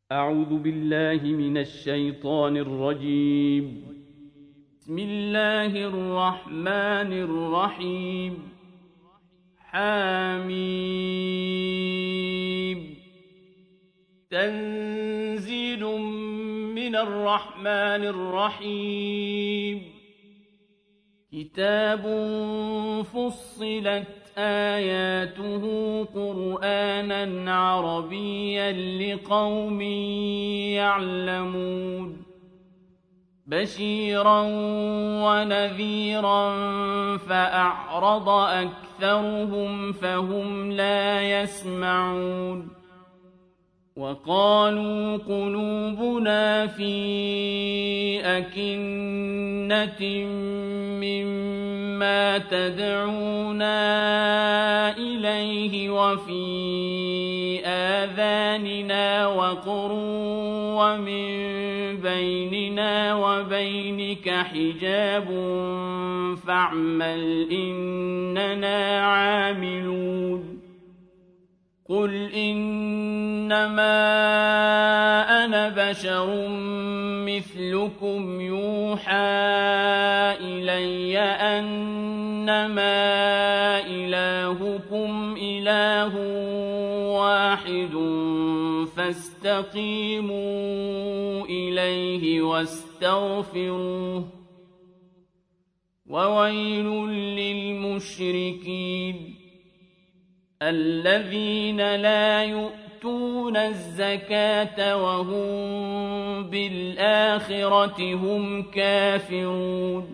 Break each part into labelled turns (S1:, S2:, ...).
S1: أعوذ بالله من الشيطان الرجيم. بسم الله الرحمن الرحيم. حميم. تنزيل من الرحمن الرحيم. كتاب فصلت آياته قرآنا عربيا لقوم يعلمون بشيرا ونذيرا فأعرض أكثرهم فهم لا يسمعون وقالوا قلوبنا في أكنة مما تدعونا إليه وفي آذاننا وقر ومن بيننا وبينك حجاب فاعمل إننا عاملون قل إنما أنا بشر مثلكم يوحى إلي أنما إلهكم إله واحد فاستقيموا إليه واستغفروه وويل للمشركين الذين لا يؤتون الزكاة وهم بالآخرة هم كافرون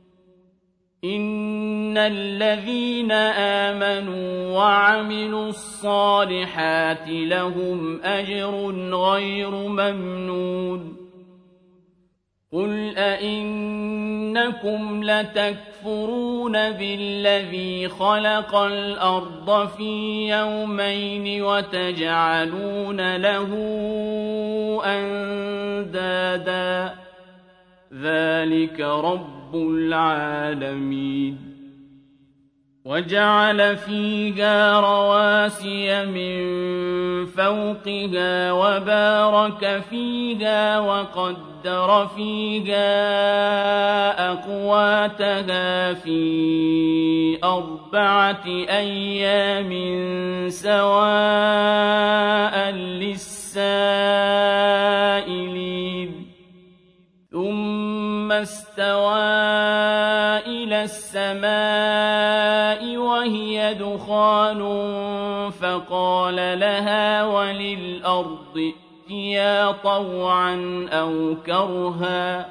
S1: إن الذين آمنوا وعملوا الصالحات لهم أجر غير ممنون قل أئنكم لتكفرون بالذي خلق الأرض في يومين وتجعلون له أندادا ذلك رب العالمين وجعل فيها رواسي من فوقها وبارك فيها وقدر فيها أقواتها في 4 أيام سواء للسائلين ثم استوى إلى السماء وهي دخان فقال لها وللأرض ائتيا طوعا أو كرها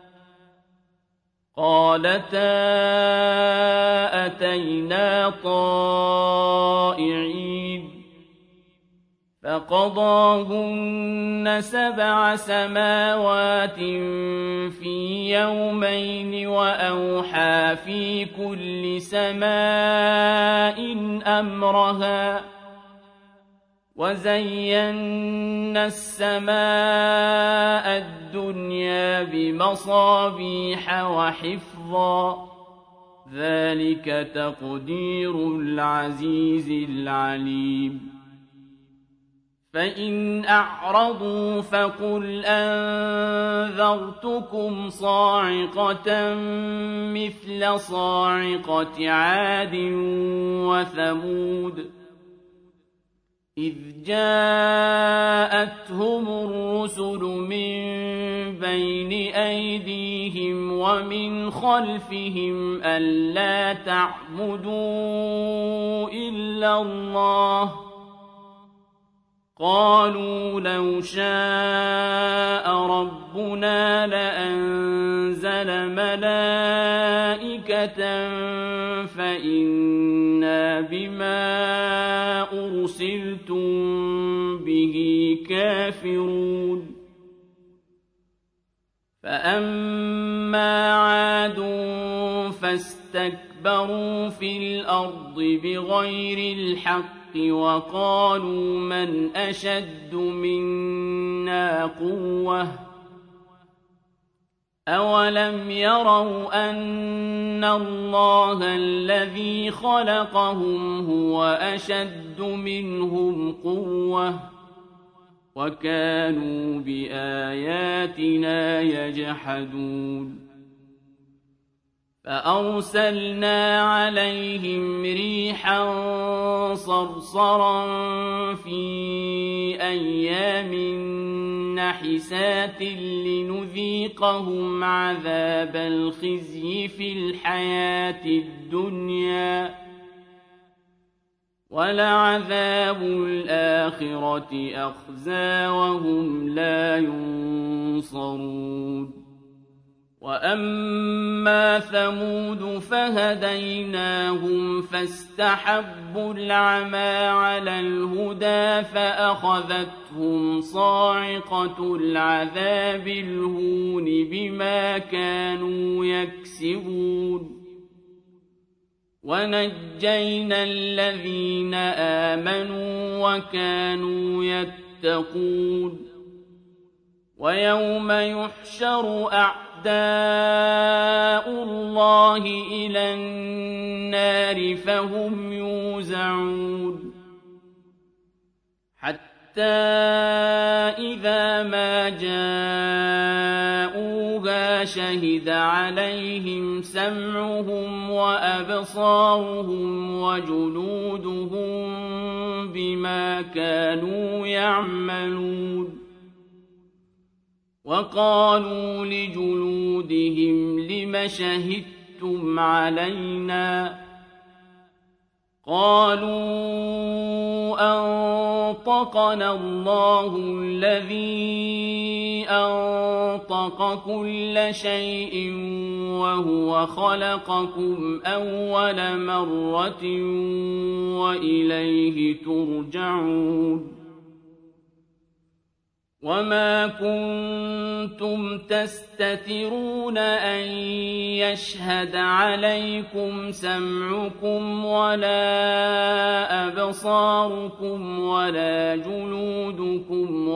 S1: قالتا أتينا طائعين فقضاهن 7 سماوات في يومين وأوحى في كل سماء أمرها وزينا السماء الدنيا بمصابيح وحفظا ذلك تقدير العزيز العليم فإن أعرضوا فقل أنذرتكم صاعقة مثل صاعقة عاد وثمود إذ جاءتهم الرسل من بين أيديهم ومن خلفهم ألا تعبدوا إلا الله قالوا لو شاء ربنا لأنزل ملائكة فإنا بما أرسلتم به كافرون فأما عاد فاستكبروا في الأرض بغير الحق وقالوا من أشد منا قوة أولم يروا أن الله الذي خلقهم هو أشد منهم قوة وكانوا بآياتنا يجحدون فأرسلنا عليهم ريحا صرصرا في أيام نحسات لنذيقهم عذاب الخزي في الحياة الدنيا ولعذاب الآخرة أخزى وهم لا ينصرون وأما ثمود فهديناهم فاستحبوا العمى على الهدى فأخذتهم صاعقة العذاب الهون بما كانوا يكسبون ونجينا الذين آمنوا وكانوا يتقون ويوم يحشر أعداء الله إلى النار فهم يوزعون حتى إذا ما جاءوها شهد عليهم سمعهم وأبصارهم وجلودهم بما كانوا يعملون وقالوا لجلودهم لم شهدتم علينا قالوا أنطقنا الله الذي أنطق كل شيء وهو خلقكم أول مرة وإليه ترجعون وما كنتم تستترون أن يشهد عليكم سمعكم ولا أبصاركم ولا جلودكم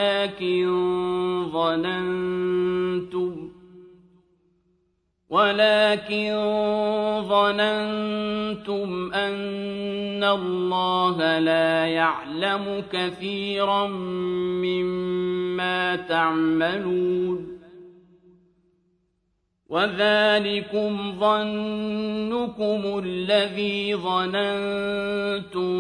S1: ولكن ظننتم أن الله لا يعلم كثيرا مما تعملون وذلكم ظنكم الذي ظننتم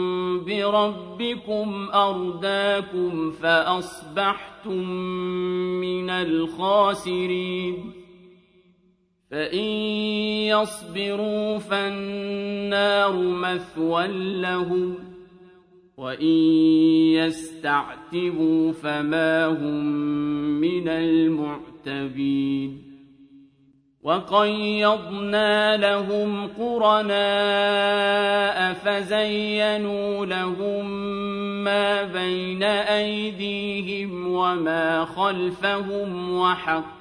S1: بربكم أرداكم فأصبحتم من الخاسرين فإن يصبروا فالنار مثوى لهم وإن يستعتبوا فما هم من المعتبين وقيضنا لهم قرناء فزينوا لهم ما بين أيديهم وما خلفهم وحق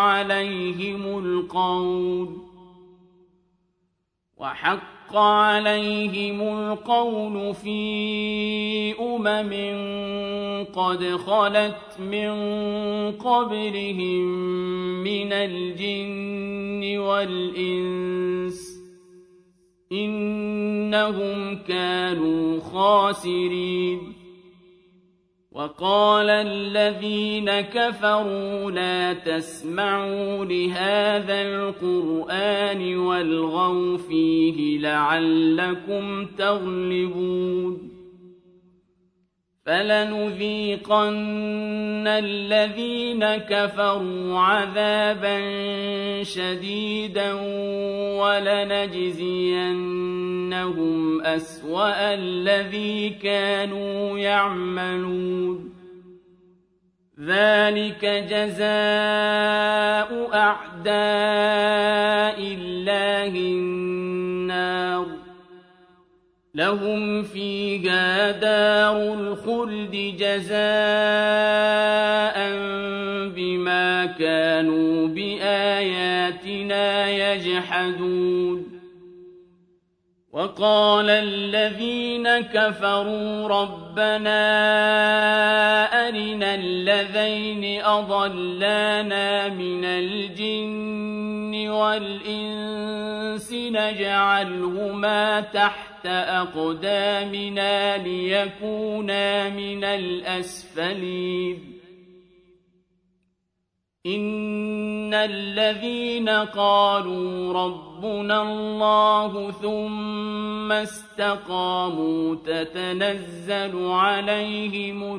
S1: عليهم القول في قد خلت من قبلهم من الجن والإنس إنهم كانوا خاسرين وقال الذين كفروا لا تسمعوا لهذا القرآن والغوا فيه لعلكم تغلبون فلنذيقن الذين كفروا عذابا شديدا ولنجزينهم أسوأ الذي كانوا يعملون ذلك جزاء أعداء الله النار لهم فيها دار الخلد جزاء بما كانوا بآياتنا يجحدون وقال الذين كفروا ربنا أرنا الذين أضلانا من الجن والإنس نجعلهما تحت أقدامنا ليكونا من الأسفلين إن الذين قالوا ربنا الله ثم استقاموا تتنزل عليهم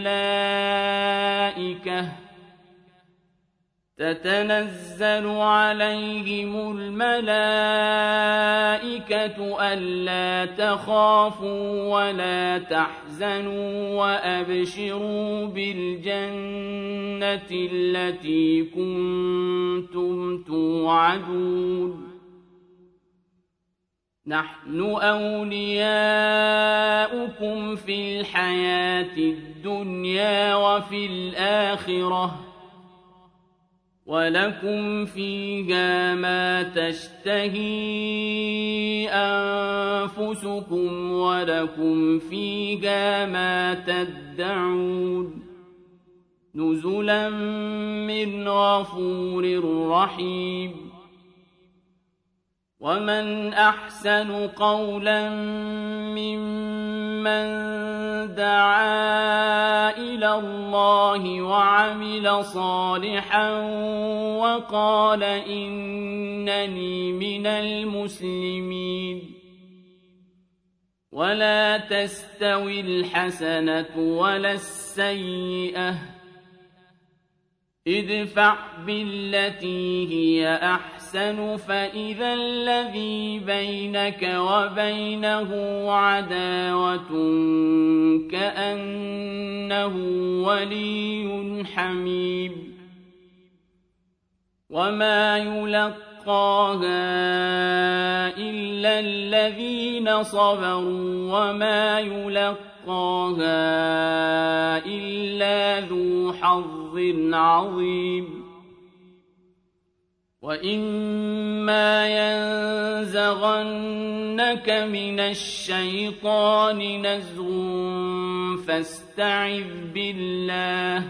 S1: الملائكة ألا تخافوا ولا تحزنوا وأبشروا بالجنة التي كنتم توعدون نحن أولياؤكم في الحياة الدنيا وفي الآخرة ولكم فيها ما تشتهي أنفسكم ولكم فيها ما تدعون نزلا من غفور رحيم ومن أحسن قولا ممن دعا إلى الله وعمل صالحا وقال إنني من المسلمين ولا تستوي الحسنة ولا السيئة ادفع بالتي هي أحسن فإذا الذي بينك وبينه عداوة كأنه ولي حميم وما يلقاها إلا الذين صبروا وما يلقاها إلا ذو حظ عظيم وإما ينزغنك من الشيطان نزغ فاستعذ بالله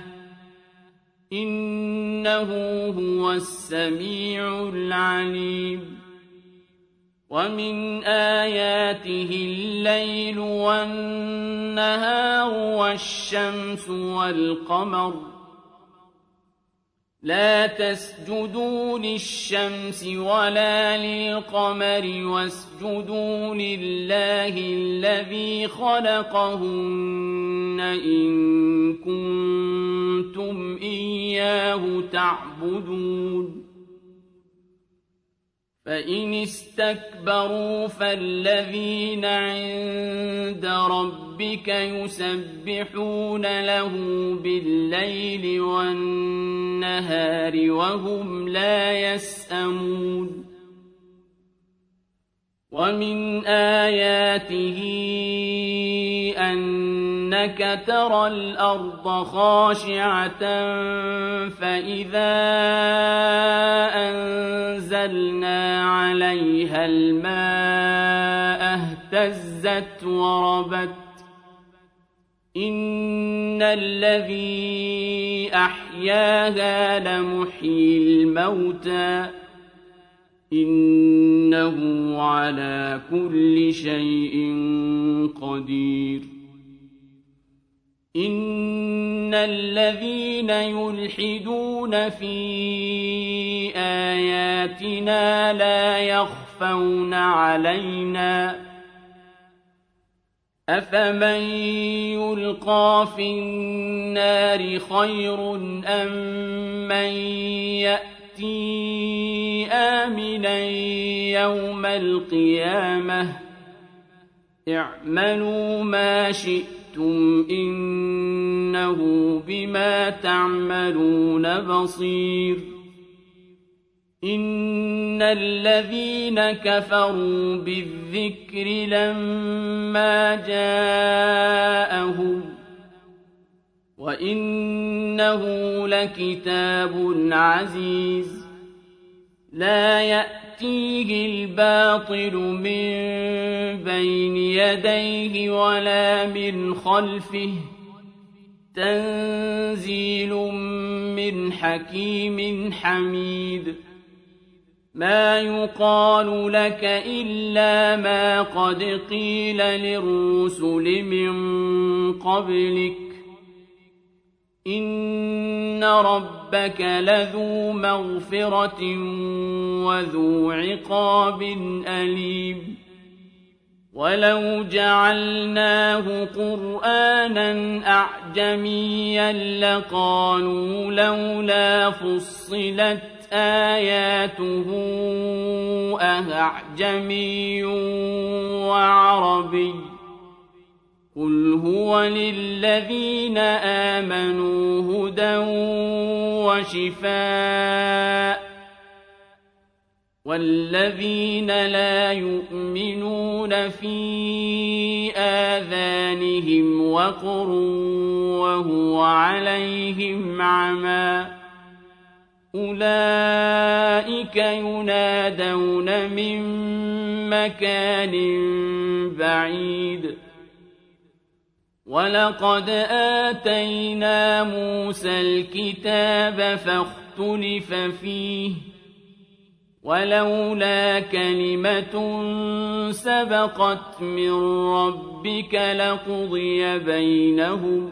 S1: إنه هو السميع العليم ومن آياته الليل والنهار والشمس والقمر لا تسجدوا للشمس ولا للقمر واسجدوا لله الذي خلقهن إن كنتم إياه تعبدون فإن استكبروا فالذين عند ربك يسبحون له بالليل والنهار وهم لا يسأمون ومن آياته أنك ترى الأرض خاشعة فإذا أنزلنا عليها الماء اهتزت وربت إن الذي أحياها لمحيي الموتى إنه على كل شيء قدير إن الذين يلحدون في آياتنا لا يخفون علينا أفمن يلقى في النار خير أم من يأتي آمنا يوم القيامة اعملوا ما شئتم إنه بما تعملون بصير إن الذين كفروا بالذكر لما جاءهم وإنه لكتاب عزيز لا يأتي يأتيه الباطل من بين يديه ولا من خلفه تنزيل من حكيم حميد ما يقال لك إلا ما قد قيل للرسل من قبلك إن ربك لذو مغفرة وذو عقاب أليم ولو جعلناه قرآنا أعجميا لقالوا لولا فصلت آياته أأعجمي وعربي قل هو للذين آمنوا هدى وشفاء والذين لا يؤمنون في آذانهم وقر وهو عليهم عمى أولئك ينادون من مكان بعيد ولقد آتينا موسى الكتاب فاختلف فيه ولولا كلمة سبقت من ربك لقضي بينهم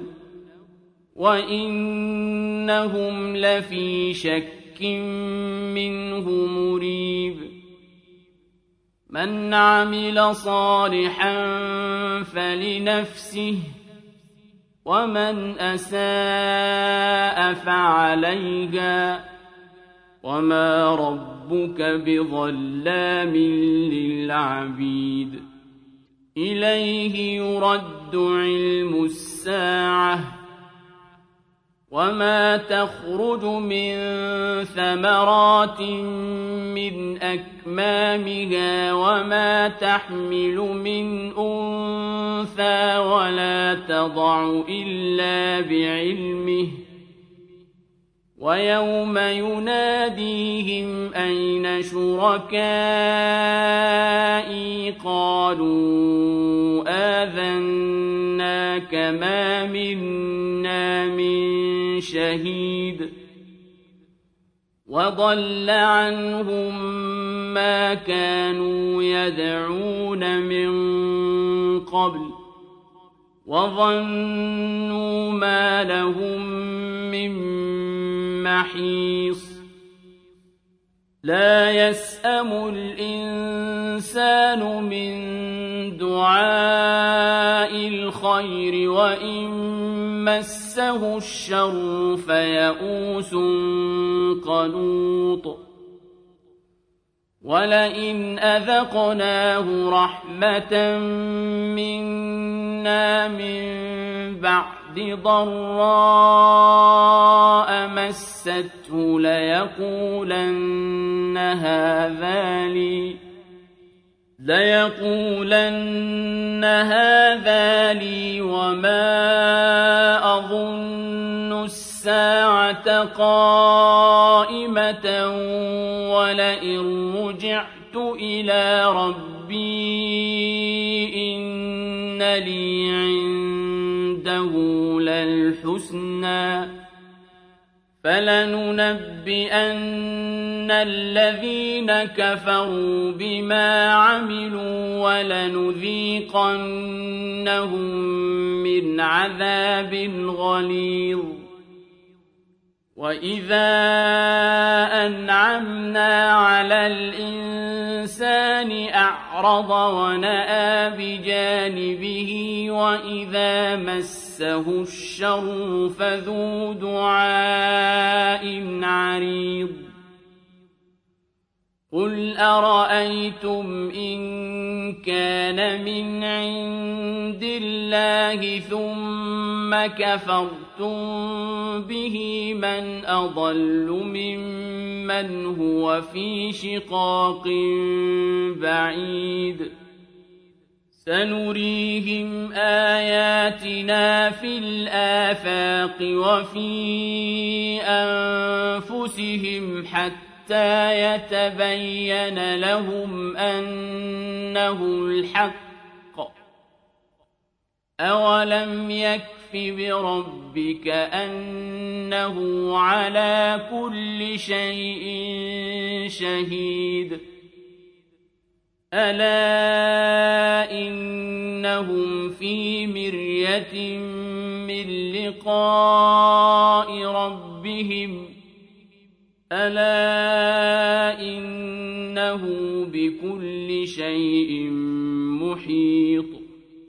S1: وإنهم لفي شك منه مريب من عمل صالحا فلنفسه ومن أساء فعليها وما ربك بظلام للعبيد إليه يرد علم الساعة وما تخرج من ثمرات من أكمامها وما تحمل من أنثى ولا تضع إلا بعلمه ويوم يناديهم أين شركائي قالوا آذناك ما منا من شهيد وضل عنهم ما كانوا يدعون من قبل وظنوا ما لهم من محيص لا يسأم الإنسان من دعاء الخير وإن مسه الشر فيئوس قنوط ولئن أذقناه رحمة منا من بعد ضراء مسته ليقولن هذا لي وما أظن الساعة قائمة ولئن رجعت إلى ربي إن لي عنده للحسنى فلننبئن الذين كفروا بما عملوا ولنذيقنهم من عذاب غليظ وإذا أنعمنا على الإنسان أعرض ونأى بجانبه وإذا مسه الشر فذو دعاء عريض قل أرأيتم إن كان من عند الله ثم كفرتم به من أضل ممن هو في شقاق بعيد سنريهم آياتنا في الآفاق وفي أنفسهم حتى حتى يتبين لهم أنه الحق. أولم يكف بربك أنه على كل شيء شهيد. ألا إنهم في مرية من لقاء ربهم ألا إنه بكل شيء محيط.